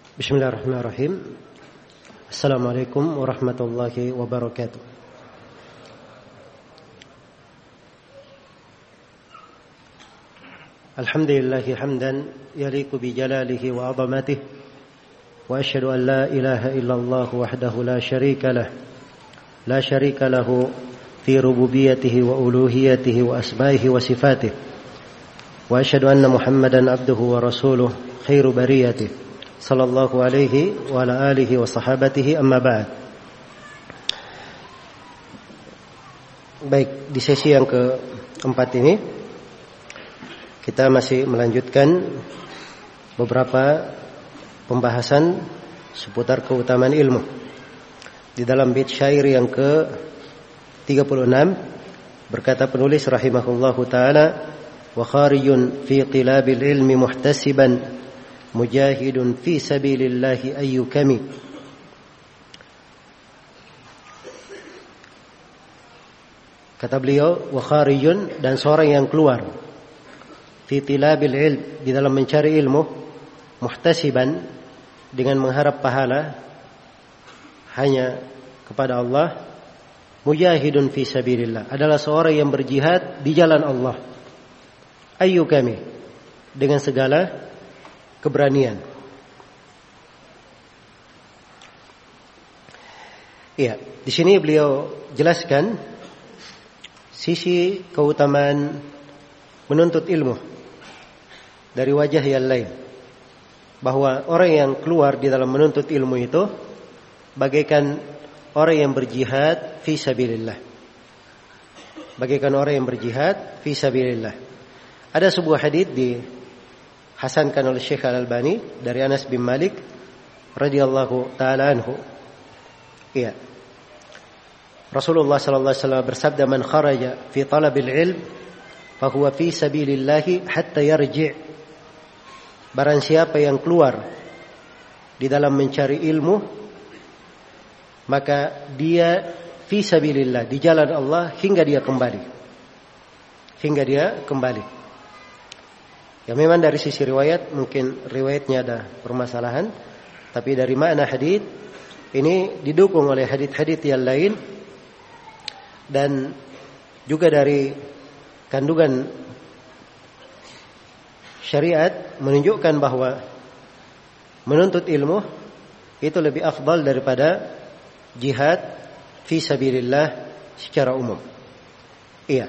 Bismillahirrahmanirrahim. Assalamualaikum warahmatullahi wabarakatuh. Alhamdulillahi hamdan yaliqu bi jalalihi wa 'azamatihi wa asyhadu an la ilaha illallah wahdahu la syarika lahu fi rububiyyatihi wa uluhiyyatihi wa asma'ihi wa sifatihi wa asyhadu anna Muhammadan abduhu wa rasuluh khairu bariyatihi sallallahu alaihi wa ala alihi wa sahabatihi amma ba'd. Baik, di sesi yang keempat ini kita masih melanjutkan beberapa pembahasan seputar keutamaan ilmu. Di dalam bait syair yang ke-36 berkata penulis rahimahullahu taala, wa kharijun fi qilabil ilmi muhtasiban mujahidun fi sabilillahi ayyukami. Kata beliau, wa kharijun, dan seorang yang keluar fi tilabil ilm, di dalam mencari ilmu, muhtasiban, dengan mengharap pahala hanya kepada Allah, mujahidun fi sabilillah, adalah seorang yang berjihad di jalan Allah, ayyukami, dengan segala keberanian. Iya, di sini beliau jelaskan sisi keutamaan menuntut ilmu dari wajah yang lain, bahwa orang yang keluar di dalam menuntut ilmu itu bagaikan orang yang berjihad fi sabilillah. Bagaikan orang yang berjihad fi sabilillah. Ada sebuah hadits dihasankan oleh Syekh Al-Albani dari Anas bin Malik radhiyallahu taala anhu. Iya. Rasulullah sallallahu alaihi wasallam bersabda, "Man kharaja fi talabil ilm fa huwa fi sabilillah hatta yarji'." Barang siapa yang keluar di dalam mencari ilmu, maka dia fi sabilillah, di jalan Allah, hingga dia kembali. Hingga dia kembali. Ya, memang dari sisi riwayat mungkin riwayatnya ada permasalahan, tapi dari makna hadits ini didukung oleh hadits-hadits yang lain, dan juga dari kandungan syariat menunjukkan bahwa menuntut ilmu itu lebih afdal daripada jihad fi sabilillah secara umum. Iya.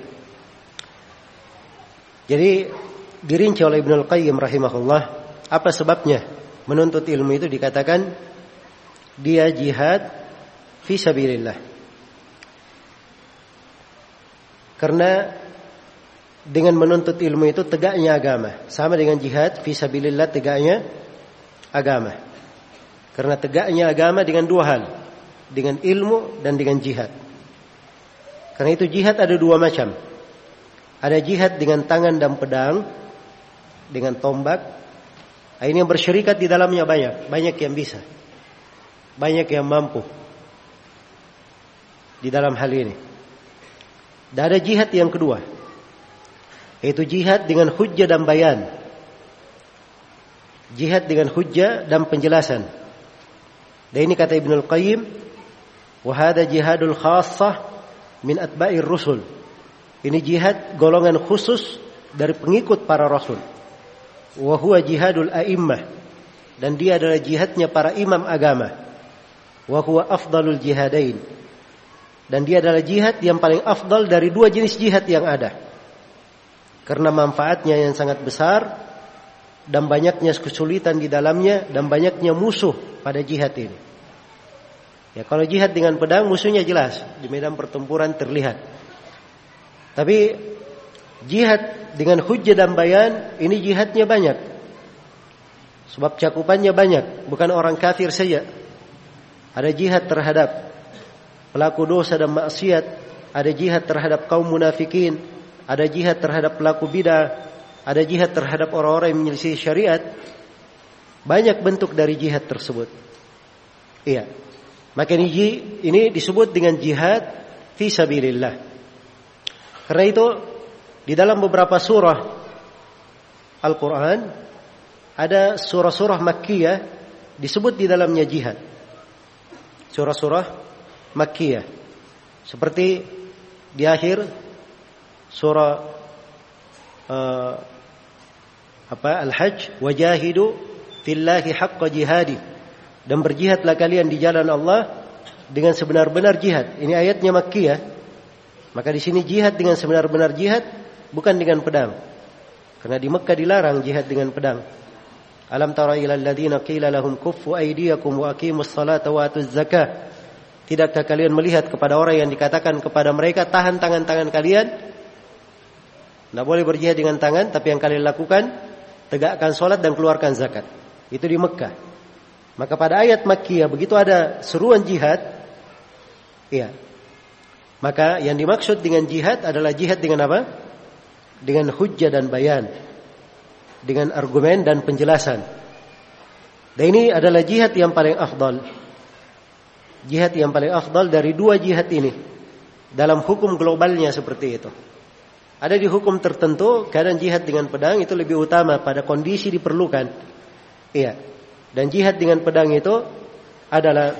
Jadi dirinci oleh Ibnul Qayyim rahimahullah, apa sebabnya menuntut ilmu itu dikatakan dia jihad fi sabilillah. Karena dengan menuntut ilmu itu tegaknya agama, sama dengan jihad fi sabilillah tegaknya agama. Karena tegaknya agama dengan dua hal, dengan ilmu dan dengan jihad. Karena itu jihad ada dua macam. Ada jihad dengan tangan dan pedang, dengan tombak. Ini yang bersyirikat di dalamnya banyak yang bisa, banyak yang mampu di dalam hal ini. Dan ada jihad yang kedua, yaitu jihad dengan hujjah dan bayan, jihad dengan hujjah dan penjelasan. Dan ini kata Ibnul Qayyim, wa hadha jihadul khassah min atba'ir rusul. Ini jihad golongan khusus dari pengikut para rasul. Wa huwa jihadul a'immah, dan dia adalah jihadnya para imam agama. Wa huwa afdalul jihadain, dan dia adalah jihad yang paling afdal dari dua jenis jihad yang ada, karena manfaatnya yang sangat besar dan banyaknya kesulitan di dalamnya dan banyaknya musuh pada jihad ini. Ya, kalau jihad dengan pedang musuhnya jelas di medan pertempuran terlihat. Tapi jihad dengan hujjah dan bayan, ini jihadnya banyak. Sebab cakupannya banyak, bukan orang kafir saja. Ada jihad terhadap pelaku dosa dan maksiat, ada jihad terhadap kaum munafikin, ada jihad terhadap pelaku bidah, ada jihad terhadap orang-orang yang menyelisih syariat. Banyak bentuk dari jihad tersebut. Iya. Maka ini disebut dengan jihad fi sabilillah. Karena itu di dalam beberapa surah Al-Quran ada surah-surah Makkiyah disebut di dalamnya jihad. Surah-surah Makkiyah. Seperti di akhir surah Al-Hajj, wajahidu fillahi haqqa jihadi, dan berjihadlah kalian di jalan Allah dengan sebenar-benar jihad. Ini ayatnya Makkiyah. Maka di sini jihad dengan sebenar-benar jihad, bukan dengan pedang. Karena di Mekah dilarang jihad dengan pedang. Alam tara ilal ladzina qila lahum kuffu aydiyakum wa aqimus salata wa atuz zakah. Tidakkah kalian melihat kepada orang yang dikatakan kepada mereka, tahan tangan-tangan kalian? Tidak boleh berjihad dengan tangan, tapi yang kalian lakukan, tegakkan salat dan keluarkan zakat. Itu di Mekah. Maka pada ayat Makkiyah begitu ada seruan jihad, iya. Maka yang dimaksud dengan jihad adalah jihad dengan apa? Dengan hujjah dan bayan, dengan argumen dan penjelasan. Dan ini adalah jihad yang paling afdal. Jihad yang paling afdal dari dua jihad ini. Dalam hukum globalnya seperti itu. Ada di hukum tertentu, kadang jihad dengan pedang itu lebih utama pada kondisi diperlukan. Iya. Dan jihad dengan pedang itu adalah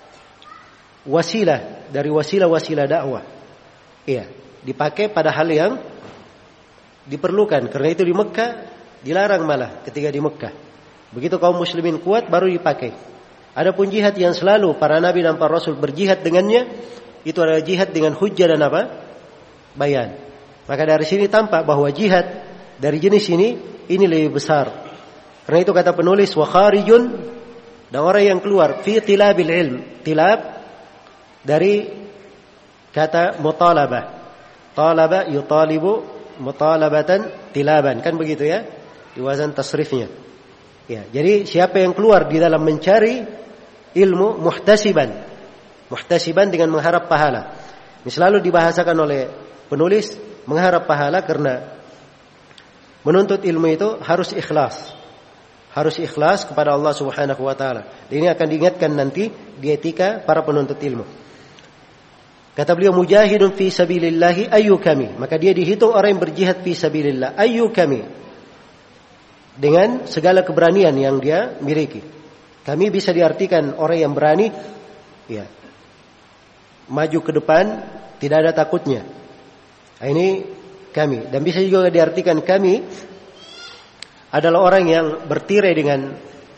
wasilah dari wasilah-wasilah dakwah. Iya, dipakai pada hal yang diperlukan. Karena itu di Mekah dilarang malah ketika di Mekah. Begitu kaum muslimin kuat baru dipakai. Adapun jihad yang selalu para nabi dan para rasul berjihad dengannya, itu adalah jihad dengan hujjah dan apa? Bayan. Maka dari sini tampak bahwa jihad dari jenis ini lebih besar. Karena itu kata penulis, wa kharijun, dan orang yang keluar fi tilabil ilm. Tilab dari kata mutalabah. Talaba yutalibu mutalabatan tilaban, kan begitu ya? Di wazan tasrifnya. Ya, jadi siapa yang keluar di dalam mencari ilmu muhtasiban. Muhtasiban dengan mengharap pahala. Ini selalu dibahasakan oleh penulis mengharap pahala karena menuntut ilmu itu harus ikhlas. Harus ikhlas kepada Allah Subhanahu wa taala. Ini akan diingatkan nanti di etika para penuntut ilmu. Kata beliau, mujahidun fi sabilillahi ayyukami. Maka dia dihitung orang yang berjihad fi sabilillah. Ayyukami. Dengan segala keberanian yang dia miliki. Kami bisa diartikan orang yang berani, ya, maju ke depan, tidak ada takutnya. Nah, ini kami. Dan bisa juga diartikan kami adalah orang yang bertirai dengan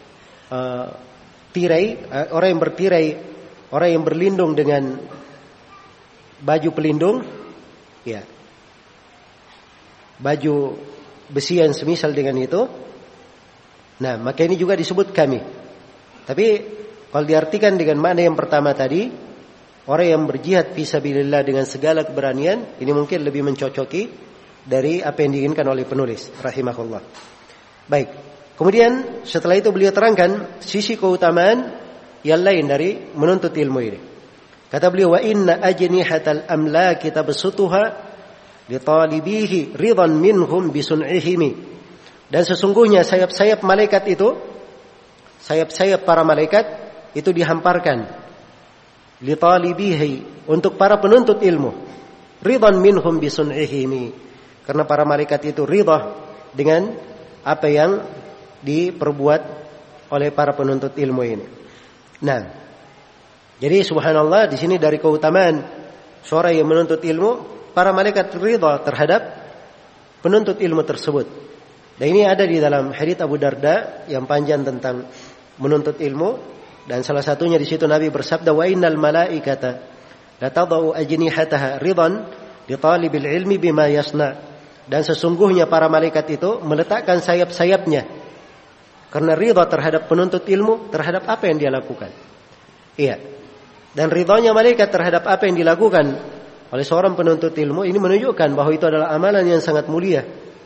tirai, orang yang bertirai, orang yang berlindung dengan baju pelindung, ya, baju besi yang semisal dengan itu. Nah, maka ini juga disebut kami. Tapi kalau diartikan dengan makna yang pertama tadi, orang yang berjihad fisabilillah dengan segala keberanian, ini mungkin lebih mencocoki dari apa yang diinginkan oleh penulis rahimahullah. Baik. Kemudian setelah itu beliau terangkan sisi keutamaan yang lain dari menuntut ilmu ini. Kata beliau, wa inna ajnihatal amlaki tabsutuha li talibihi ridan minhum bi sun'ihim. Dan sesungguhnya sayap-sayap malaikat itu, sayap-sayap para malaikat itu dihamparkan li talibihi, untuk para penuntut ilmu, ridan minhum bi sun'ihim, karena para malaikat itu ridha dengan apa yang diperbuat oleh para penuntut ilmu ini. Nah, jadi subhanallah, di sini dari keutamaan seorang yang menuntut ilmu, para malaikat ridha terhadap penuntut ilmu tersebut. Dan ini ada di dalam hadits Abu Darda yang panjang tentang menuntut ilmu, dan salah satunya di situ Nabi bersabda, wa innal malaikata la tadau ajnihataha ridan li talibil ilmi bima yasna. Dan sesungguhnya para malaikat itu meletakkan sayap-sayapnya karena ridha terhadap penuntut ilmu terhadap apa yang dia lakukan. Iya. Dan ridhanya malaikat terhadap apa yang dilakukan oleh seorang penuntut ilmu ini menunjukkan bahwa itu adalah amalan yang sangat mulia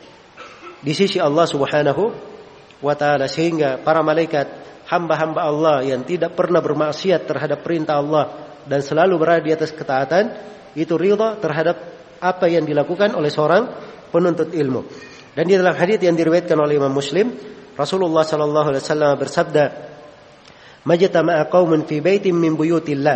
di sisi Allah Subhanahu wa taala, sehingga para malaikat, hamba-hamba Allah yang tidak pernah bermaksiat terhadap perintah Allah dan selalu berada di atas ketaatan, itu ridha terhadap apa yang dilakukan oleh seorang penuntut ilmu. Dan di dalam hadits yang diriwayatkan oleh Imam Muslim, Rasulullah sallallahu alaihi wasallam bersabda, majtama'a qaumun fi baitin min buyutillah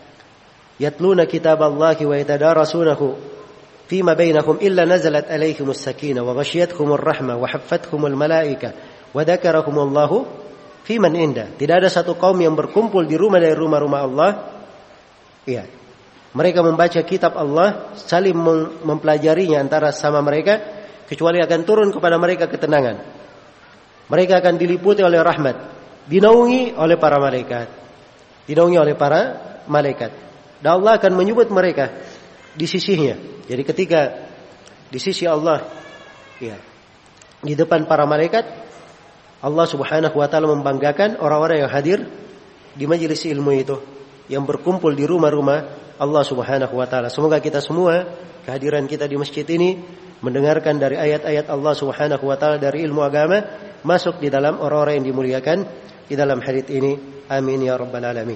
yatluna kitaballahi wa yatadarasunahu fima bainahum illa nazalat alaihimus sakinah wa ghashiyatuhumur rahmah wa haffathumul malaikah wa dzakarahumullahu fi man inda. Tidak ada satu kaum yang berkumpul di rumah dari rumah-rumah Allah. Iya. Mereka membaca kitab Allah, saling mempelajarinya antara sama mereka, kecuali akan turun kepada mereka ketenangan. Mereka akan diliputi oleh rahmat, dinaungi oleh para malaikat. Dinaungi oleh para malaikat. Dan Allah akan menyebut mereka di sisinya. Jadi ketika di sisi Allah, ya, di depan para malaikat, Allah Subhanahu wa taala membanggakan orang-orang yang hadir di majelis ilmu itu, yang berkumpul di rumah-rumah Allah Subhanahu wa taala. Semoga kita semua, kehadiran kita di masjid ini, mendengarkan dari ayat-ayat Allah Subhanahu wa taala dari ilmu agama, masuk di dalam orang-orang yang dimuliakan di dalam hadits ini. Amin ya rabbal alamin.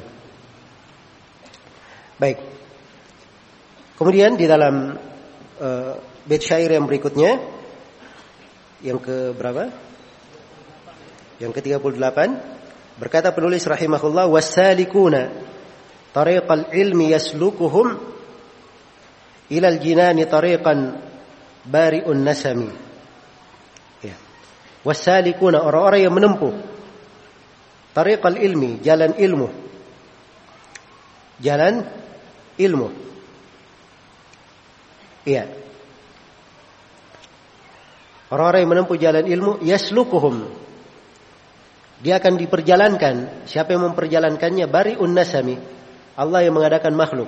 Baik. Kemudian di dalam bait syair yang berikutnya, yang ke berapa? Yang ke-38, berkata penulis rahimahullah, wasalikuna tariqal ilmi yaslukuhum ilal jinani tariqan bari'un nasami. Ya. Wasalikuna, orang-orang yang menempuh tariqal ilmi, jalan ilmu. Jalan ilmu. Iya. Orang-orang yang menempuh jalan ilmu, yaslukuhum, dia akan diperjalankan. Siapa yang memperjalankannya? Bari'un nasami, Allah yang mengadakan makhluk.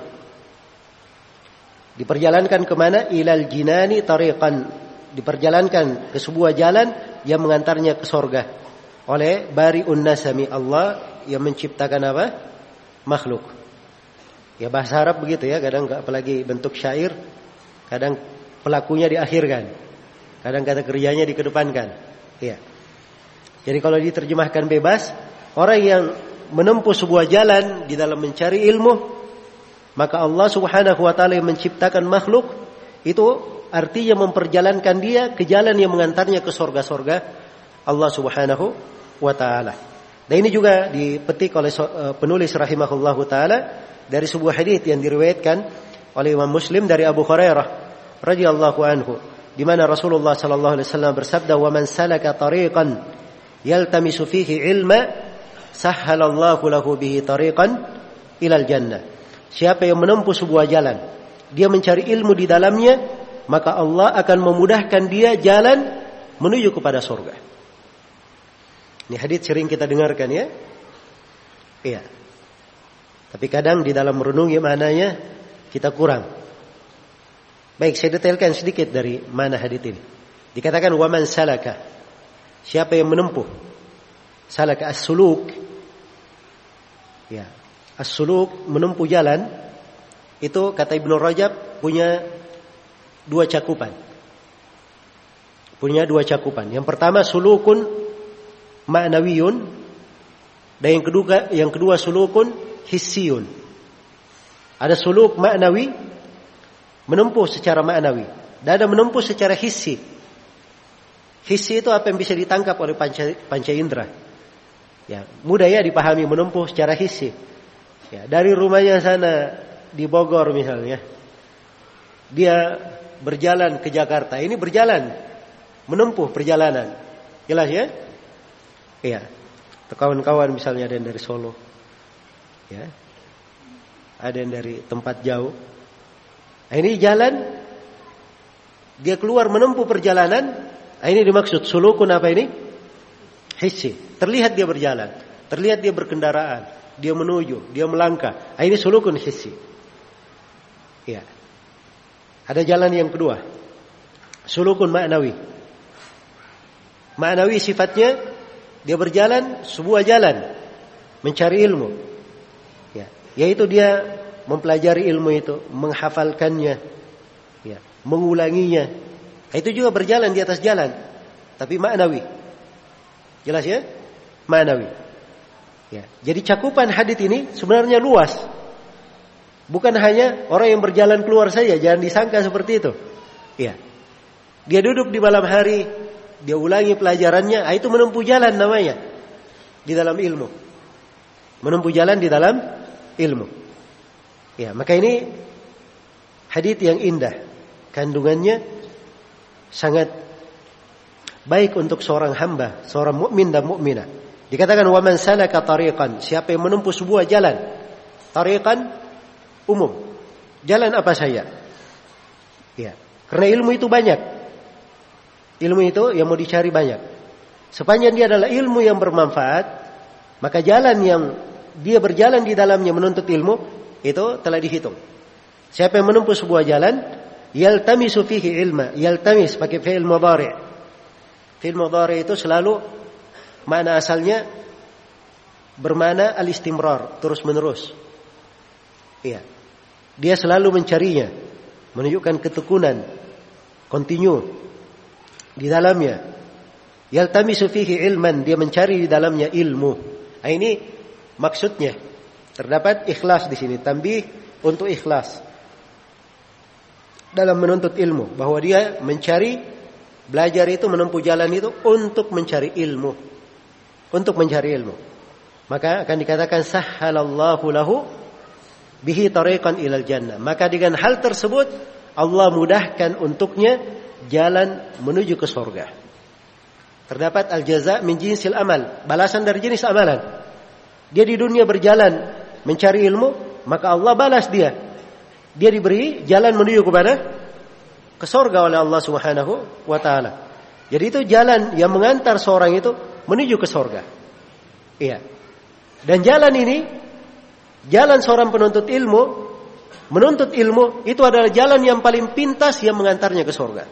Diperjalankan kemana? Ilal jinani tariqan, diperjalankan ke sebuah jalan yang mengantarnya ke surga oleh bari'un nasami, Allah yang menciptakan apa? Makhluk. Ya, bahasa Arab begitu ya, kadang apalagi bentuk syair, kadang pelakunya diakhirkan, kadang kata kerjanya dikedepankan. Ya. Jadi kalau diterjemahkan bebas, orang yang menempuh sebuah jalan di dalam mencari ilmu, maka Allah Subhanahu wa taala yang menciptakan makhluk itu artinya memperjalankan dia ke jalan yang mengantarnya ke surga-surga Allah Subhanahu wa taala. Dan ini juga dipetik oleh penulis rahimahullahu taala dari sebuah hadits yang diriwayatkan oleh Imam Muslim dari Abu Hurairah radhiyallahu anhu, di mana Rasulullah sallallahu alaihi wasallam bersabda, "Wa man salaka tariqan yaltamisu fihi ilma sahhalallahu lahu bihi tariqan ilal jannah." Siapa yang menempuh sebuah jalan, dia mencari ilmu di dalamnya, maka Allah akan memudahkan dia jalan menuju kepada surga. Ini hadits sering kita dengarkan ya. Iya. Tapi kadang di dalam merenungi maknanya kita kurang. Baik, saya detailkan sedikit dari mana hadits ini. Dikatakan wa man salaka, siapa yang menempuh. Salaka as-suluk. Ya, as-suluk menempuh jalan. Itu kata Ibnu Rajab punya dua cakupan. Punya dua cakupan. Yang pertama sulukun ma'nawiyun, dan yang kedua sulukun hissiyun. Ada suluk ma'nawi, menempuh secara ma'nawi, dan ada menempuh secara hissi. Hissi itu apa yang bisa ditangkap oleh panca indera. Ya, mudah ya dipahami, menempuh secara hissi. Ya, dari rumahnya sana di Bogor misalnya, dia berjalan ke Jakarta. Ini berjalan, menempuh perjalanan. Jelas ya? Iya. Kawan-kawan misalnya ada yang dari Solo, ya, ada yang dari tempat jauh. Nah, ini jalan, dia keluar menempuh perjalanan. Nah, ini dimaksud sulukun apa ini? Hissi. Terlihat dia berjalan, terlihat dia berkendaraan, dia menuju, dia melangkah. Nah, ini sulukun hissi. Ya. Ada jalan yang kedua, sulukun ma'nawi. Ma'nawi sifatnya dia berjalan sebuah jalan mencari ilmu. Ya, yaitu dia mempelajari ilmu itu, menghafalkannya, ya, mengulanginya. Itu juga berjalan di atas jalan, tapi ma'nawi. Jelas ya? Ma'nawi. Ya, jadi cakupan hadits ini sebenarnya luas. Bukan hanya orang yang berjalan keluar saja, jangan disangka seperti itu. Ya. Dia duduk di malam hari, dia ulangi pelajarannya, itu menempuh jalan namanya di dalam ilmu. Menempuh jalan di dalam ilmu. Ya, maka ini hadits yang indah. Kandungannya sangat baik untuk seorang hamba, seorang mukmin dan mukminah. Dikatakan wa man salaka tariqan, siapa yang menempuh sebuah jalan. Tariqan umum. Jalan apa saja. Ya, karena ilmu itu banyak. Ilmu itu yang mau dicari banyak. Sepanjang dia adalah ilmu yang bermanfaat, maka jalan yang dia berjalan di dalamnya menuntut ilmu itu telah dihitung. Siapa yang menempuh sebuah jalan, yaltamisu fihi ilma, yaltamis pakai fi'il mudhari'. Fi'il mudhari' itu selalu makna asalnya bermakna al-istimrar, terus menerus. Iya. Dia selalu mencarinya, menunjukkan ketekunan, continue di dalamnya. Yaltamisu fihi ilman, dia mencari di dalamnya ilmu. Nah, ini maksudnya. Terdapat ikhlas di sini, tanbih untuk ikhlas dalam menuntut ilmu, bahwa dia mencari, belajar itu, menempuh jalan itu untuk mencari ilmu, untuk mencari ilmu. Maka akan dikatakan sahhalallahu lahu bihi tariqan ilal jannah. Maka dengan hal tersebut Allah mudahkan untuknya jalan menuju ke surga. Terdapat al-jaza min jinsil amal, balasan dari jenis amalan. Dia di dunia berjalan mencari ilmu, maka Allah balas dia. Dia diberi jalan menuju kepada ke surga oleh Allah Subhanahu wa taala. Jadi itu jalan yang mengantar seorang itu menuju ke surga. Iya. Dan jalan ini, jalan seorang penuntut ilmu, menuntut ilmu itu adalah jalan yang paling pintas yang mengantarnya ke surga.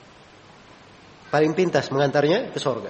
Paling pintas mengantarnya ke surga.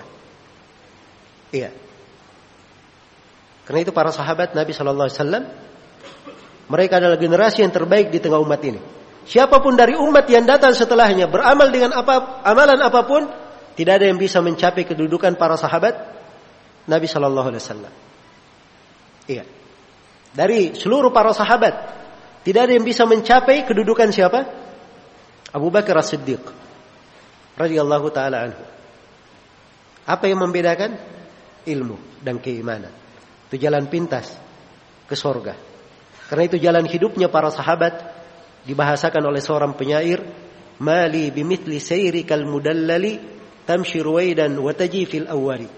Iya. Karena itu para sahabat Nabi sallallahu alaihi wasallam, mereka adalah generasi yang terbaik di tengah umat ini. Siapapun dari umat yang datang setelahnya beramal dengan amalan apapun, tidak ada yang bisa mencapai kedudukan para sahabat Nabi sallallahu alaihi wasallam. Iya. Dari seluruh para sahabat, tidak ada yang bisa mencapai kedudukan siapa? Abu Bakar As-Siddiq radhiyallahu taala anhu. Apa yang membedakan? Ilmu dan keimanan. Itu jalan pintas ke surga. Karena itu jalan hidupnya para sahabat dibahasakan oleh seorang penyair, mali bimithli sayrikal mudallali tamshi ruwaidan wa taji fil awwali.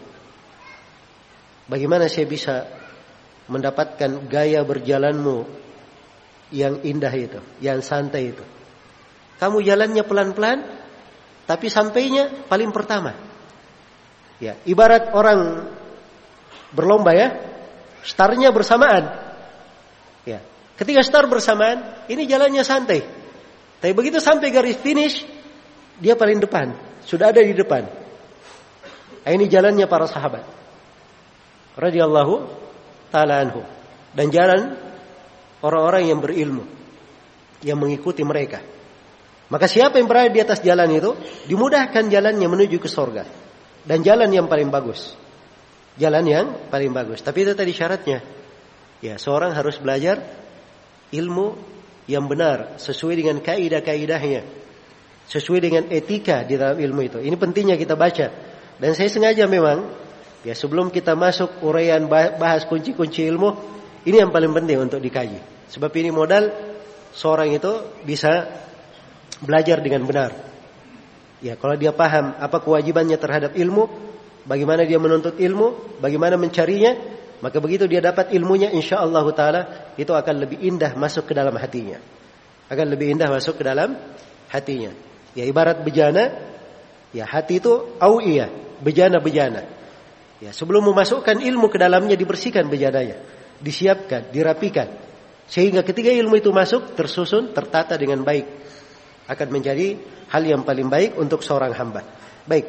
Bagaimana saya bisa mendapatkan gaya berjalanmu yang indah itu, yang santai itu? Kamu jalannya pelan-pelan, tapi sampainya paling pertama. Ya, ibarat orang berlomba ya, startnya bersamaan. Ya, ketika start bersamaan, ini jalannya santai. Tapi begitu sampai garis finish, dia paling depan, sudah ada di depan. Nah, ini jalannya para sahabat radhiyallahu ta'ala anhu, dan jalan orang-orang yang berilmu yang mengikuti mereka. Maka siapa yang berada di atas jalan itu dimudahkan jalannya menuju ke surga, dan jalan yang paling bagus. Jalan yang paling bagus. Tapi itu tadi syaratnya. Ya, seorang harus belajar ilmu yang benar sesuai dengan kaidah-kaidahnya, sesuai dengan etika di dalam ilmu itu. Ini pentingnya kita baca. Dan saya sengaja memang, ya, sebelum kita masuk uraian bahas kunci-kunci ilmu, ini yang paling penting untuk dikaji. Sebab ini modal seorang itu bisa belajar dengan benar. Ya, kalau dia paham apa kewajibannya terhadap ilmu, bagaimana dia menuntut ilmu, bagaimana mencarinya, maka begitu dia dapat ilmunya, insyaallah taala itu akan lebih indah masuk ke dalam hatinya. Akan lebih indah masuk ke dalam hatinya. Ya, ibarat bejana, ya, hati itu awiyah, bejana-bejana. Ya, sebelum memasukkan ilmu ke dalamnya dibersihkan bejananya, disiapkan, dirapikan, sehingga ketika ilmu itu masuk tersusun, tertata dengan baik, akan menjadi hal yang paling baik untuk seorang hamba. Baik,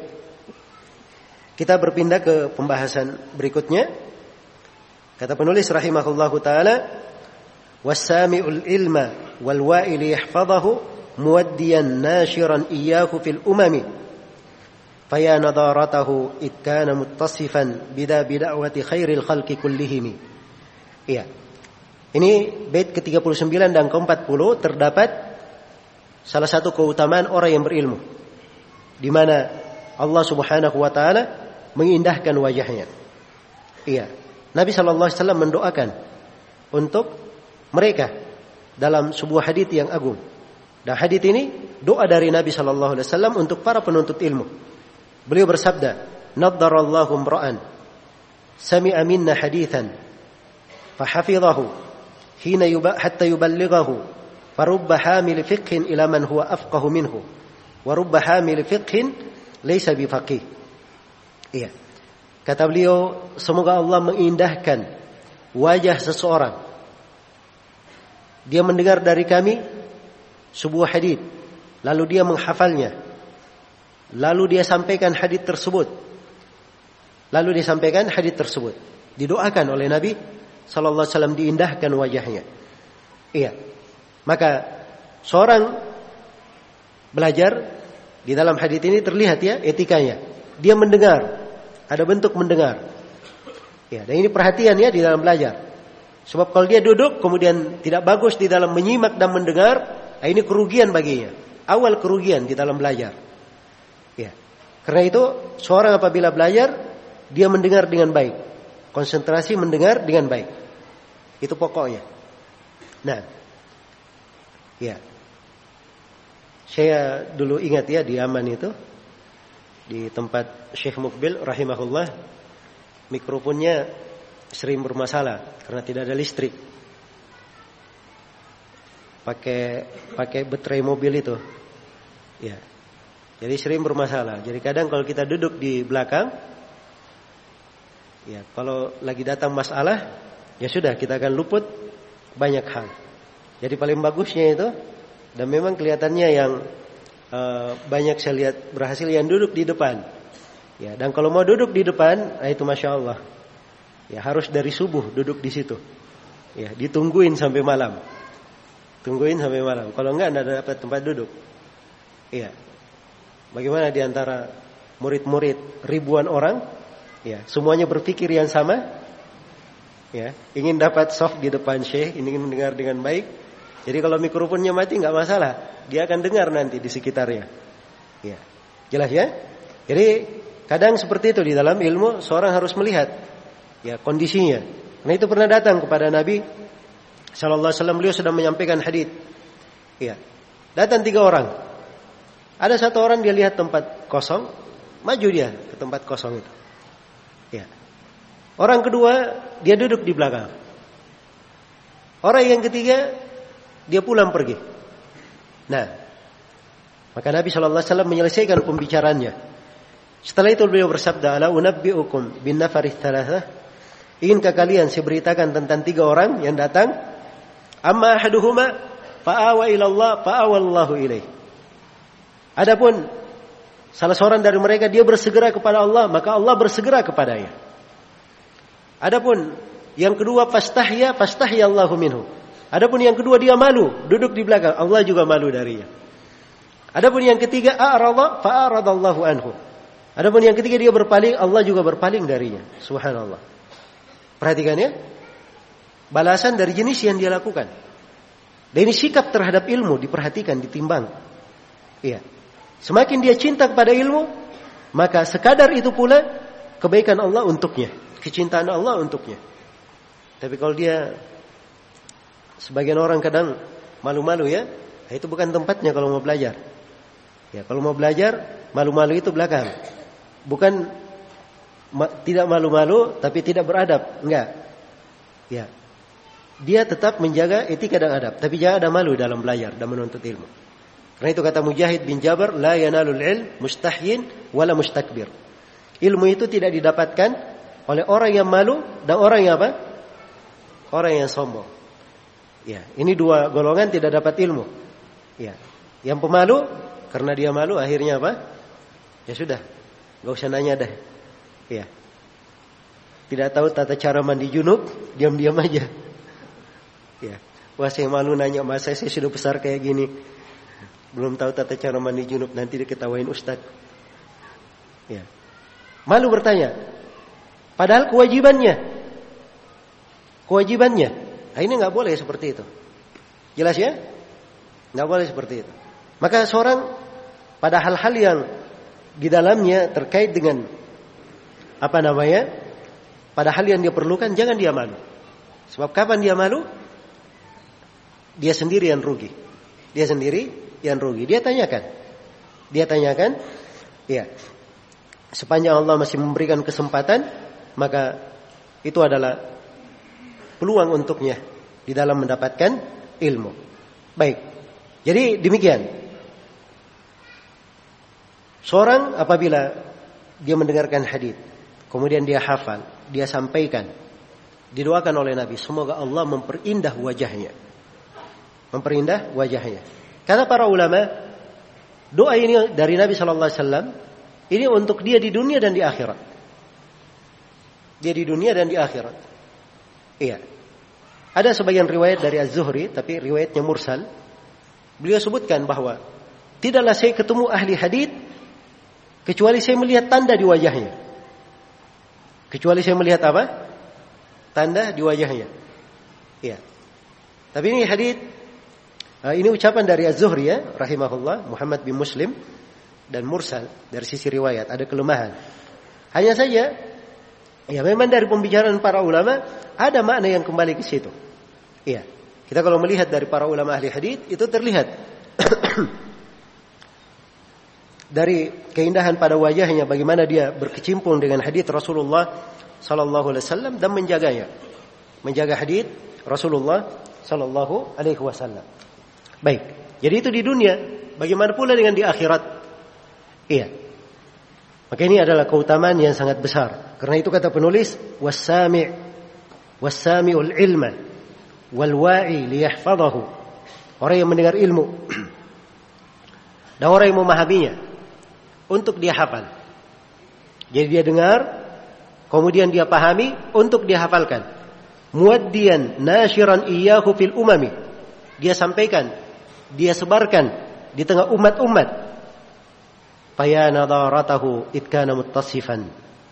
kita berpindah ke pembahasan berikutnya. Kata penulis rahimahullahu taala, was-sami'ul ilma wal wa'il yahfazahu muwaddiyan nashiran iyyahu fil umami faya nadaratahu id kana muttasifan bida bid'awati khairil khalqi kullihim. Iya. Ini bait ke-39 dan ke-40 terdapat salah satu keutamaan orang yang berilmu, di mana Allah Subhanahu wa taala mengindahkan wajahnya. Iya. Nabi sallallahu alaihi wasallam mendoakan untuk mereka dalam sebuah hadits yang agung. Dan hadits ini doa dari Nabi sallallahu alaihi wasallam untuk para penuntut ilmu. Beliau bersabda, "Naddarallahu imra'an sami'a minna hadithan fahafidhahu hina hatta yuballighahu farubba hamil fiqhin ila man huwa afqahu minhu wa rubba hamil fiqhin laysa bifaqih. Iya. Kata beliau, semoga Allah mengindahkan wajah seseorang. Dia mendengar dari kami sebuah hadits, lalu dia menghafalnya. Lalu dia sampaikan hadits tersebut. Didoakan oleh Nabi sallallahu alaihi wasallam, diindahkan wajahnya. Iya. Maka seorang belajar di dalam hadits ini terlihat ya etikanya. Dia mendengar, ada bentuk mendengar. Ya, dan ini perhatian ya di dalam belajar. Sebab kalau dia duduk kemudian tidak bagus di dalam menyimak dan mendengar, ini kerugian baginya. Awal kerugian di dalam belajar. Ya. Karena itu seorang apabila belajar, dia mendengar dengan baik. Konsentrasi mendengar dengan baik. Itu pokoknya. Nah. Ya. Saya dulu ingat ya di Yaman itu, di tempat Syekh Mukbil rahimahullah, mikrofonnya sering bermasalah karena tidak ada listrik. Pakai baterai mobil itu. Ya. Jadi sering bermasalah. Jadi kadang kalau kita duduk di belakang, ya, kalau lagi datang masalah, ya sudah kita akan luput banyak hal. Jadi paling bagusnya itu, dan memang kelihatannya yang banyak saya lihat berhasil yang duduk di depan. Ya, dan kalau mau duduk di depan, itu masya Allah. Ya, harus dari subuh duduk di situ. Ya, ditungguin sampai malam. Kalau enggak dapat tempat duduk. Iya. Bagaimana di antara murid-murid ribuan orang, ya, semuanya berpikir yang sama, ya, ingin dapat soft di depan Syekh, ingin mendengar dengan baik. Jadi kalau mikrofonnya mati nggak masalah, dia akan dengar nanti di sekitarnya. Ya, jelas ya. Jadi kadang seperti itu di dalam ilmu, seorang harus melihat, ya, kondisinya. Nah itu pernah datang kepada Nabi Sallallahu Alaihi Wasallam, beliau sedang menyampaikan hadits. Ya, datang 3 orang. Ada satu orang dia lihat tempat kosong, maju dia ke tempat kosong itu. Ya. Orang kedua dia duduk di belakang. Orang yang ketiga dia pulang pergi. Nah, maka Nabi Sallallahu Alaihi Wasallam menyelesaikan pembicaraannya. Setelah itu beliau bersabda, "Ala unabbiukum bin nafarits tsalatsah?" Inginkah kalian saya beritakan tentang 3 orang yang datang? Amma ahaduhuma fa'awa ila Allah fa'awallahu ilaih. Adapun salah seorang dari mereka dia bersegera kepada Allah, maka Allah bersegera kepadanya. Adapun yang kedua fastahya Allahu minhu. Adapun yang kedua dia malu, duduk di belakang, Allah juga malu darinya. Adapun yang ketiga a'rada fa'aradallahu anhu. Adapun yang ketiga dia berpaling, Allah juga berpaling darinya. Subhanallah. Perhatikan ya. Balasan dari jenis yang dia lakukan. Dan ini sikap terhadap ilmu diperhatikan, ditimbang. Iya. Semakin dia cinta kepada ilmu, maka sekadar itu pula kebaikan Allah untuknya, kecintaan Allah untuknya. Tapi kalau dia, sebagian orang kadang malu-malu ya, itu bukan tempatnya kalau mau belajar. Ya, kalau mau belajar, malu-malu itu belakang. Bukan tidak malu-malu tapi tidak beradab, enggak. Ya. Dia tetap menjaga etika dan adab, tapi jangan ada malu dalam belajar dan menuntut ilmu. Karena itu kata Mujahid bin Jabar, la yanalul ilm mustahyin wala mustakbir. Ilmu itu tidak didapatkan oleh orang yang malu dan orang yang apa? Orang yang sombong. Ya, ini 2 golongan tidak dapat ilmu. Ya. Yang pemalu karena dia malu akhirnya apa? Ya sudah, enggak usah nanya dah. Ya. Tidak tahu tata cara mandi junub, diam-diam aja. Ya. Wah, saya malu nanya, mas saya sudah besar kayak gini. Belum tahu tata cara mandi junub, nanti diketawain ustaz. Ya. Malu bertanya. Padahal kewajibannya. Nah, ini enggak boleh seperti itu. Jelas ya? Enggak boleh seperti itu. Maka seorang pada hal-hal yang di dalamnya terkait dengan pada hal yang dia perlukan, jangan dia malu. Sebab kapan dia malu? Dia sendiri yang rugi. Dia tanyakan, ya. Sepanjang Allah masih memberikan kesempatan, maka itu adalah peluang untuknya di dalam mendapatkan ilmu. Baik. Jadi demikian. Seorang apabila dia mendengarkan hadis, kemudian dia hafal, dia sampaikan, didoakan oleh Nabi, semoga Allah memperindah wajahnya. Memperindah wajahnya. Kata para ulama, doa ini dari Nabi sallallahu alaihi wasallam ini untuk dia di dunia dan di akhirat. Dia di dunia dan di akhirat. Iya. Ada sebagian riwayat dari Az-Zuhri, tapi riwayatnya mursal. Beliau sebutkan bahwa tidaklah saya ketemu ahli hadis kecuali saya melihat tanda di wajahnya. Kecuali saya melihat apa? Tanda di wajahnya. Iya. Tapi ini hadis, ini ucapan dari Az-Zuhri ya, rahimahullah, Muhammad bin Muslim, dan mursal dari sisi riwayat, ada kelemahan. Hanya saja, ya memang dari pembicaraan para ulama ada makna yang kembali ke situ. Iya. Kita kalau melihat dari para ulama ahli hadis itu terlihat dari keindahan pada wajahnya, bagaimana dia berkecimpung dengan hadis Rasulullah sallallahu alaihi wasallam dan menjaganya. Menjaga hadis Rasulullah sallallahu alaihi wasallam. Baik. Jadi itu di dunia, bagaimana pula dengan di akhirat? Iya. Maka ini adalah keutamaan yang sangat besar. Karena itu kata penulis, was-sami'ul ilma wal wa'i liyahfadhahu. Orang yang mendengar ilmu dan orang yang memahaminya untuk dia hafal. Jadi dia dengar, kemudian dia pahami untuk dia hafalkan. Muaddiyan nashiran iyyahu fil umami. Dia sampaikan, dia sebarkan di tengah umat-umat. Faya nadaratahu id kana muttasifan.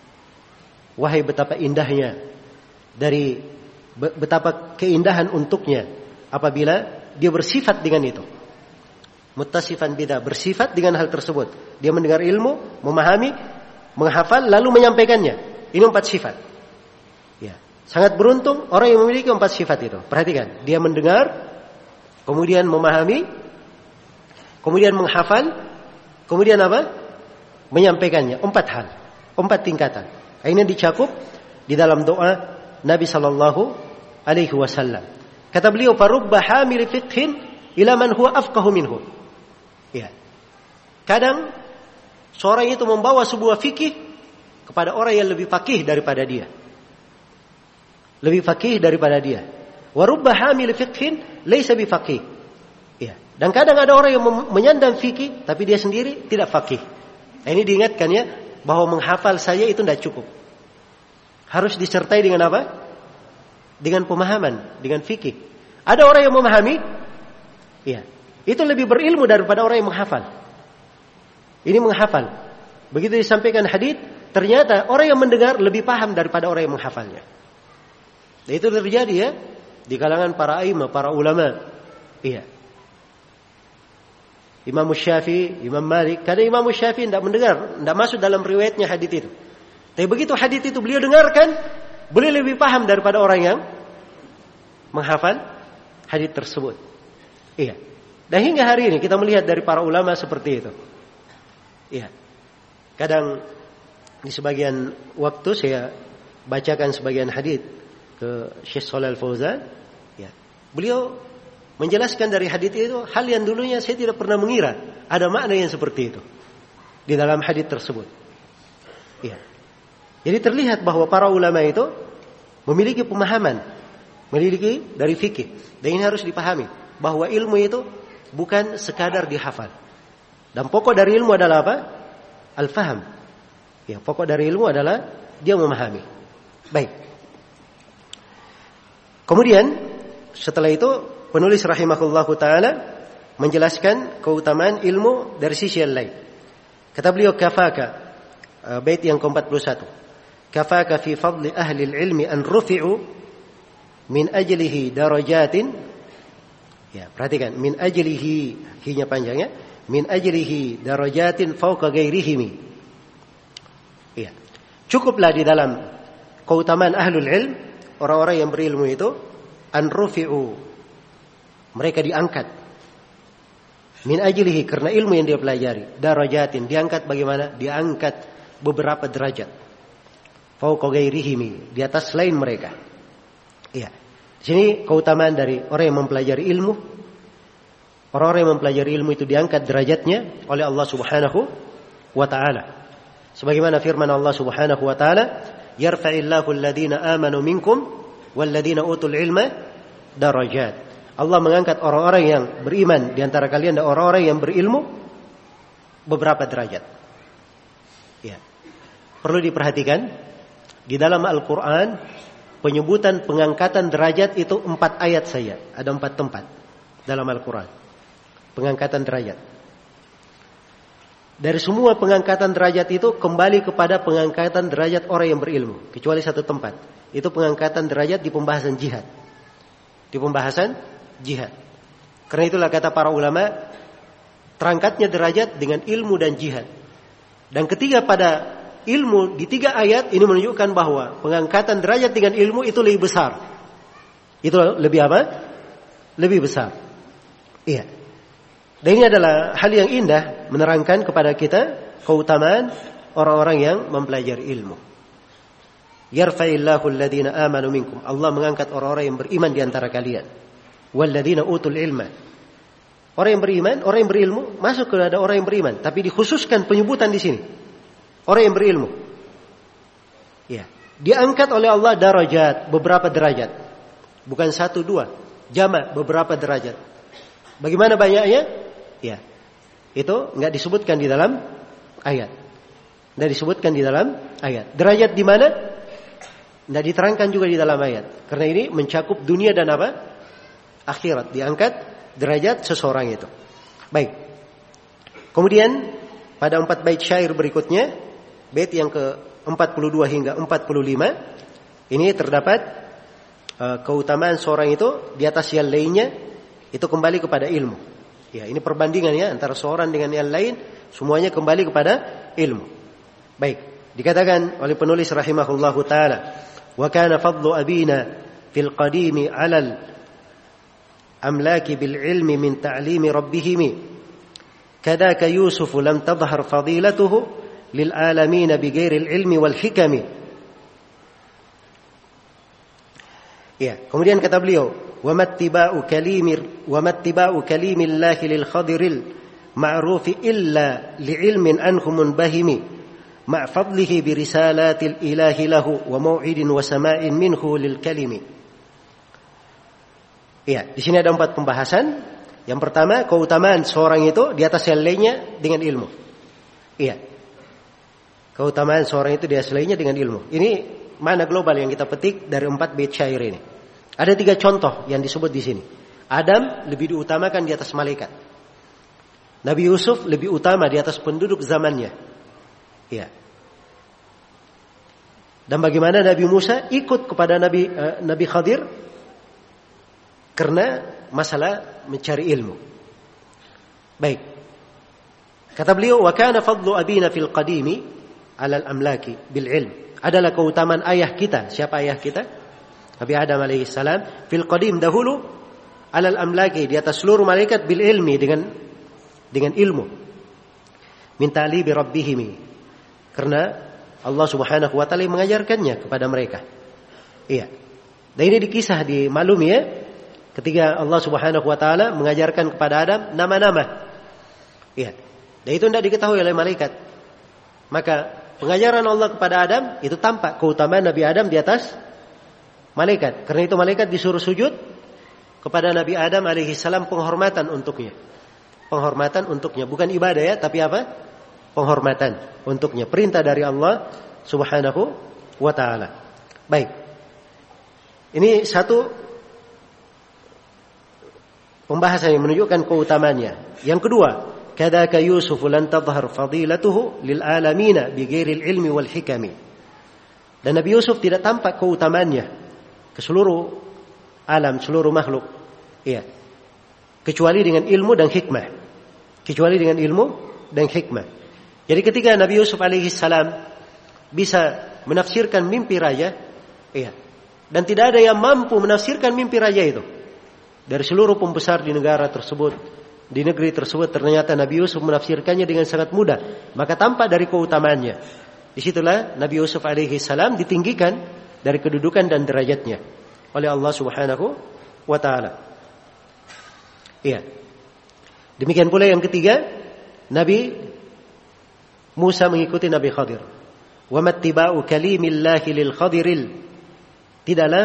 Wahai betapa indahnya, dari betapa keindahan untuknya apabila dia bersifat dengan itu. Muttasifan bidah, bersifat dengan hal tersebut. Dia mendengar ilmu, memahami, menghafal, lalu menyampaikannya. Ini 4 sifat. Ya, sangat beruntung orang yang memiliki 4 sifat itu. Perhatikan, dia mendengar, kemudian memahami, kemudian menghafal, kemudian apa? Menyampaikannya. 4 hal, 4 tingkatan. Ini dicakup di dalam doa Nabi sallallahu alaihi wasallam. Kata beliau, "Farubba hamil fiqhin ila man huwa afqahu minhu." Ya. Kadang seorang itu membawa sebuah fikih kepada orang yang lebih faqih daripada dia. Lebih faqih daripada dia. Wa rubba hamil fiqhin laysa bifaqih. Ya. Dan kadang ada orang yang menyandang fikih tapi dia sendiri tidak faqih. Ini diingatkan ya, bahwa menghafal saja itu tidak cukup. Harus disertai dengan apa? Dengan pemahaman, dengan fikih. Ada orang yang memahami, ya, itu lebih berilmu daripada orang yang menghafal. Ini menghafal. Begitu disampaikan hadis, ternyata orang yang mendengar lebih paham daripada orang yang menghafalnya. Dan itu terjadi ya di kalangan para a'immah, para ulama. Iya. Imam Syafi'i, Imam Malik. Kadang Imam Syafi'i tidak mendengar, tidak masuk dalam riwayatnya hadis itu. Tapi begitu hadis itu beliau dengarkan, beliau lebih paham daripada orang yang menghafal hadis tersebut. Iya. Dan hingga hari ini kita melihat dari para ulama seperti itu. Iya. Kadang di sebagian waktu saya bacakan sebagian hadis ke Syekh Shalal Fauzan. Ya. Beliau menjelaskan dari hadis itu hal yang dulunya saya tidak pernah mengira ada makna yang seperti itu di dalam hadis tersebut. Iya. Jadi terlihat bahwa para ulama itu memiliki pemahaman, memiliki dari fikih. Dan ini harus dipahami bahwa ilmu itu bukan sekadar dihafal. Dan pokok dari ilmu adalah apa? Al-faham. Ya, pokok dari ilmu adalah dia memahami. Baik. Kemudian setelah itu penulis rahimahullahu taala menjelaskan keutamaan ilmu dari sisi yang lain. Kata beliau, kafaka, bait yang ke-41. Kafaka fi fadli ahli al-ilmi an rufi'u min ajlihi darajatin. Ya, perhatikan, min ajlihi, hinya panjangnya, min ajlihi darajatin fawqa ghairihim. Ya. Cukuplah di dalam keutamaan ahlul ilm, orang-orang yang berilmu itu, an rufi'u, mereka diangkat. Min ajlihi, karena ilmu yang dia pelajari, darajatin, diangkat bagaimana? Diangkat beberapa derajat. fauqa ghairihim, di atas selain mereka. Iya. Di sini keutamaan dari orang yang mempelajari ilmu. Orang-orang yang mempelajari ilmu itu diangkat derajatnya oleh Allah Subhanahu wa taala. Sebagaimana firman Allah Subhanahu wa taala, yarfa'illahu alladhina amanu minkum walladhina utul ilma darajat. Allah mengangkat orang-orang yang beriman di antara kalian dan orang-orang yang berilmu beberapa derajat. Ya. Perlu diperhatikan, di dalam Al-Qur'an penyebutan pengangkatan derajat itu 4 ayat saja, ada 4 tempat dalam Al-Qur'an. Pengangkatan derajat. Dari semua pengangkatan derajat itu kembali kepada pengangkatan derajat orang yang berilmu, kecuali 1 tempat. Itu pengangkatan derajat di pembahasan jihad. Di pembahasan jihad. Karena itulah kata para ulama, terangkatnya derajat dengan ilmu dan jihad. Dan ketiga pada ilmu di 3 ayat ini menunjukkan bahwa pengangkatan derajat dengan ilmu itu lebih besar. Itu lebih apa? Lebih besar. Iya. Dan ini adalah hal yang indah menerangkan kepada kita keutamaan orang-orang yang mempelajari ilmu. Yarfa'illahu alladhina amanu minkum. Allah mengangkat orang-orang yang beriman di antara kalian. Walladhina utul ilma. Orang yang beriman, orang yang berilmu masuk kepada orang yang beriman, tapi dikhususkan penyebutan di sini. Orang yang berilmu. Ya, diangkat oleh Allah darajat, beberapa derajat. Bukan 1, 2, jamak beberapa derajat. Bagaimana banyaknya? Ya. Itu enggak disebutkan di dalam ayat. Enggak disebutkan di dalam ayat. Derajat di mana? Enggak diterangkan juga di dalam ayat. Karena ini mencakup dunia dan apa? Akhirat. Diangkat derajat seseorang itu. Baik. Kemudian pada 4 bait syair berikutnya, bait yang ke-42 hingga 45, ini terdapat keutamaan seorang itu di atas yang lainnya, itu kembali kepada ilmu. Ya, ini perbandingannya antara seorang dengan yang lain, semuanya kembali kepada ilmu. Baik, dikatakan oleh penulis rahimahullahu taala, wa kana fadlu abina fil qadimi 'alal amlaki bil ilmi min ta'limi rabbihim kadaka Yusuf lam tadhhar fadilatuhu lil alamin bighairi al ilmi wal hikami. Ya, kemudian kata beliau, wa mattiba'u kalimillahi lil khadiril ma'rufi illa li'ilmin anhu munbahimi ma' fadlihi bi risalatil ilahi lahu wa mau'idin wa sama'in minhu lil kalimi. Ya, di sini ada 4 pembahasan. Yang pertama, keutamaan seorang itu di atas yang lainnya dengan ilmu. Iya. Keutamaan seorang itu di atas lainnya dengan ilmu. Ini mana global yang kita petik dari 4 bait syair ini. Ada 3 contoh yang disebut di sini. Adam lebih diutamakan di atas malaikat. Nabi Yusuf lebih utama di atas penduduk zamannya. Iya. Dan bagaimana Nabi Musa ikut kepada Nabi Khadir karena masalah mencari ilmu. Baik. Kata beliau, wa kana fadlu abina fil qadimi 'ala al-amlaki bil ilm. Adalah keutamaan ayah kita. Siapa ayah kita? Nabi Adam alaihi salam fil qadim dahulu 'ala al-amlaki, di atas seluruh malaikat, bil ilmi dengan ilmu. Min ta'libi rabbihim. Karena Allah Subhanahu wa taala mengajarkannya kepada mereka. Iya. Dan ini dikisah dimaklumi ya. Ketika Allah Subhanahu wa taala mengajarkan kepada Adam nama-nama. Iya. Dan itu tidak diketahui oleh malaikat. Maka pengajaran Allah kepada Adam itu tampak keutamaan Nabi Adam di atas malaikat. Karena itu malaikat disuruh sujud kepada Nabi Adam alaihi salam, penghormatan untuknya. Penghormatan untuknya, bukan ibadah ya, tapi apa? Penghormatan untuknya. Perintah dari Allah Subhanahu wa taala. Baik. Ini satu pembahasan yang menunjukkan keutamaannya. Yang kedua, kadaka Yusuf lan tadhhar fadilatuhu lil alamin bighairi ilmi wal hikami. Dan Nabi Yusuf tidak tampak keutamaannya ke seluruh alam, seluruh makhluk. Iya. Kecuali dengan ilmu dan hikmah. Kecuali dengan ilmu dan hikmah. Jadi ketika Nabi Yusuf alaihi salam bisa menafsirkan mimpi raja, iya. Dan tidak ada yang mampu menafsirkan mimpi raja itu. Dari seluruh pembesar di negara tersebut, di negeri tersebut, ternyata Nabi Yusuf menafsirkannya dengan sangat mudah. Maka tampak dari keutamaannya. Disitulah Nabi Yusuf alaihi salam ditinggikan dari kedudukan dan derajatnya oleh Allah Subhanahu wa taala. Iya. Demikian pula yang ketiga, Nabi Musa mengikuti Nabi Khadir. Wa mattiba'u kalimillahi lil Khadiril. Tidaklah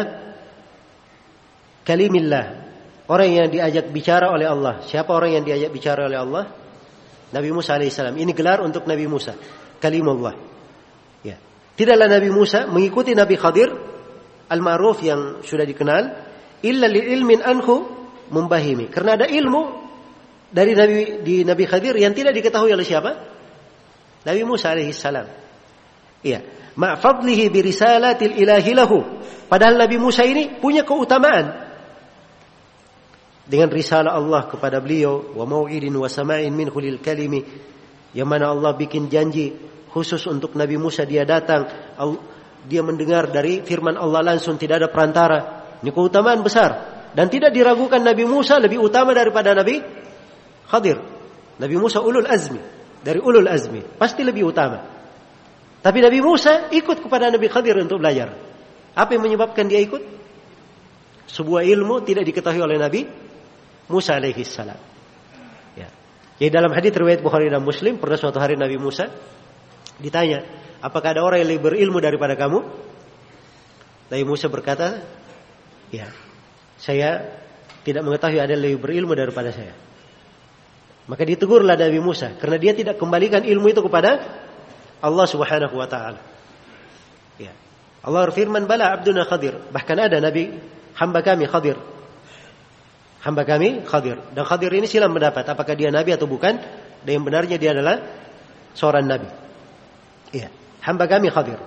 kalimillah, orang yang diajak bicara oleh Allah. Siapa orang yang diajak bicara oleh Allah? Nabi Musa alaihissalam. Ini gelar untuk Nabi Musa, kalimullah. Ya. Tidaklah Nabi Musa mengikuti Nabi Khadir al-ma'ruf yang sudah dikenal, illa li ilmin anhu mumbahimi. Karena ada ilmu dari Nabi Khadir yang tidak diketahui oleh siapa? Nabi Musa alaihissalam. Iya. Ma fadlihi bi risalatil ilahi lahu. Padahal Nabi Musa ini punya keutamaan dengan risalah Allah kepada beliau, wa mau'idin wa sama'in minhu lil kalimi, yang mana Allah bikin janji khusus untuk Nabi Musa, dia datang, dia mendengar dari firman Allah langsung, tidak ada perantara. Ini keutamaan besar dan tidak diragukan Nabi Musa lebih utama daripada Nabi Khadir. Nabi Musa ulul azmi, dari ulul azmi, pasti lebih utama. Tapi Nabi Musa ikut kepada Nabi Khadir untuk belajar. Apa yang menyebabkan dia ikut? Sebuah ilmu tidak diketahui oleh Nabi Musa alaihi salam. Ya. Jadi dalam hadis riwayat Bukhari dan Muslim, pernah suatu hari Nabi Musa ditanya, apakah ada orang yang lebih berilmu daripada kamu? Nabi Musa berkata, ya, saya tidak mengetahui ada yang lebih berilmu daripada saya. Maka ditegurlah Nabi Musa karena dia tidak kembalikan ilmu itu kepada Allah Subhanahu wa taala. Ya. Allah berfirman, "Bala abduna Khadir." Bahkan ada nabi hamba kami Khadir. Hamba kami Khadir. Dan Khadir ini silam pendapat apakah dia nabi atau bukan. Dan yang benarnya dia adalah seorang nabi. Iya, hamba kami Khadir.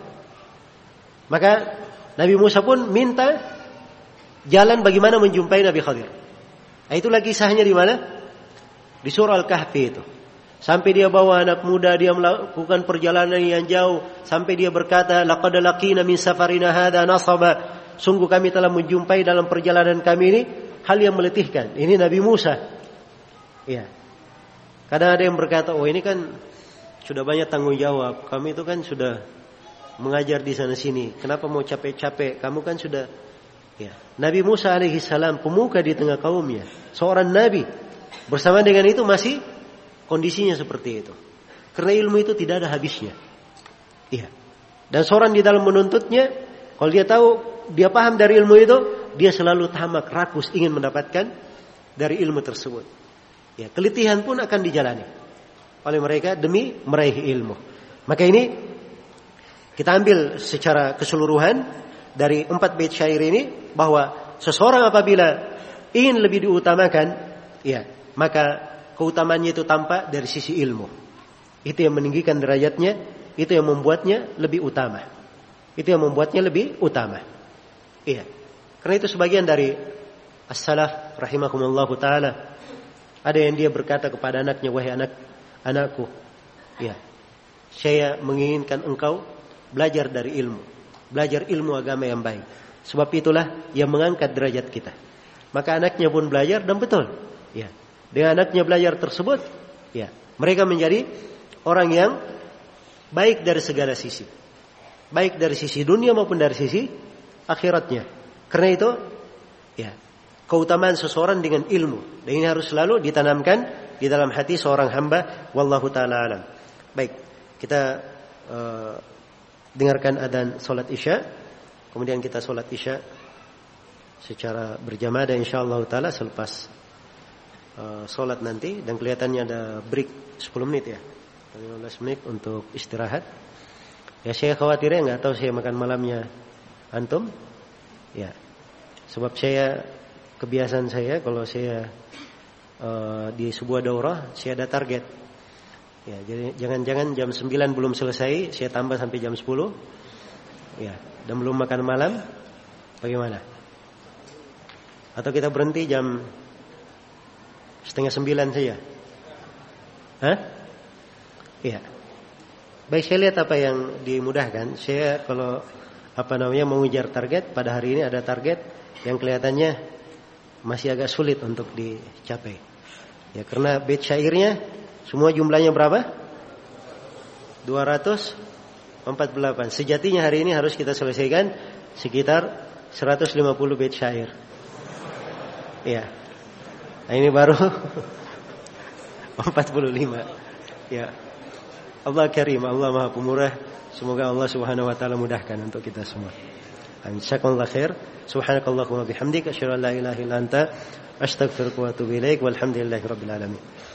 Maka Nabi Musa pun minta jalan bagaimana menjumpai Nabi Khadir. Nah, itulah kisahnya di mana? Di surah Al-Kahfi itu. Sampai dia bawa anak muda, dia melakukan perjalanan yang jauh, sampai dia berkata, laqad laqina min safarina hadza nasaba. Sungguh kami telah menjumpai dalam perjalanan kami ini hal yang meletihkan. Ini Nabi Musa. Ya. Kadang ada yang berkata, oh ini kan sudah banyak tanggung jawab. Kami itu kan sudah mengajar di sana sini. Kenapa mau capek-capek? Kamu kan sudah. Ya. Nabi Musa alaihi salam pemuka di tengah kaumnya, seorang nabi. Bersama dengan itu masih kondisinya seperti itu. Karena ilmu itu tidak ada habisnya. Iya. Dan seorang di dalam menuntutnya, kalau dia tahu, dia paham dari ilmu itu, dia selalu tamak, rakus, ingin mendapatkan dari ilmu tersebut. Ya, kelitihan pun akan dijalani oleh mereka demi meraih ilmu. Maka ini kita ambil secara keseluruhan dari 4 bait syair ini, bahwa seseorang apabila ingin lebih diutamakan, ya, maka keutamaannya itu tampak dari sisi ilmu. Itu yang meninggikan derajatnya, itu yang membuatnya lebih utama. Itu yang membuatnya lebih utama. Iya. Karena itu sebagian dari as-salaf rahimahumullahu taala, ada yang dia berkata kepada anaknya, wahai anakku, ya, saya menginginkan engkau belajar dari ilmu, belajar ilmu agama yang baik. Sebab itulah yang mengangkat derajat kita. Maka anaknya pun belajar dan betul, ya. Dengan anaknya belajar tersebut, ya, mereka menjadi orang yang baik dari segala sisi, baik dari sisi dunia maupun dari sisi akhiratnya. Karena itu, ya, keutamaan seseorang dengan ilmu, dan ini harus selalu ditanamkan di dalam hati seorang hamba. Wallahu taala alam. Baik, kita dengarkan adzan salat Isya, kemudian kita salat Isya secara berjamaah dan insyaallah taala selepas sholat nanti, dan kelihatannya ada break 10 menit ya, 15 menit untuk istirahat. Ya, saya khawatir ya, nggak tahu saya makan malamnya antum, ya, sebab saya kebiasaan saya kalau saya di sebuah daurah saya ada target, ya, jadi jangan-jangan jam 9 belum selesai, saya tambah sampai jam 10, ya, dan belum makan malam, bagaimana? Atau kita berhenti jam 8:30 saja. Hah? Iya. Baik, saya lihat apa yang dimudahkan. Saya kalau mengejar target, pada hari ini ada target yang kelihatannya masih agak sulit untuk dicapai. Ya, karena bait syairnya semua jumlahnya berapa? 240. 48. Sejatinya hari ini harus kita selesaikan sekitar 150 bait syair. Ya. Nah, ini baru 45. Ya. Allah Karim, Allah Maha Pemurah. Semoga Allah Subhanahu wa taala mudahkan untuk kita semua. Amin. Jazakallahu khair. Subhanakallahumma bihamdika asyhadu an la ilaha illa anta astaghfiruka wa atubu ilaik. Walhamdulillahirabbil alamin.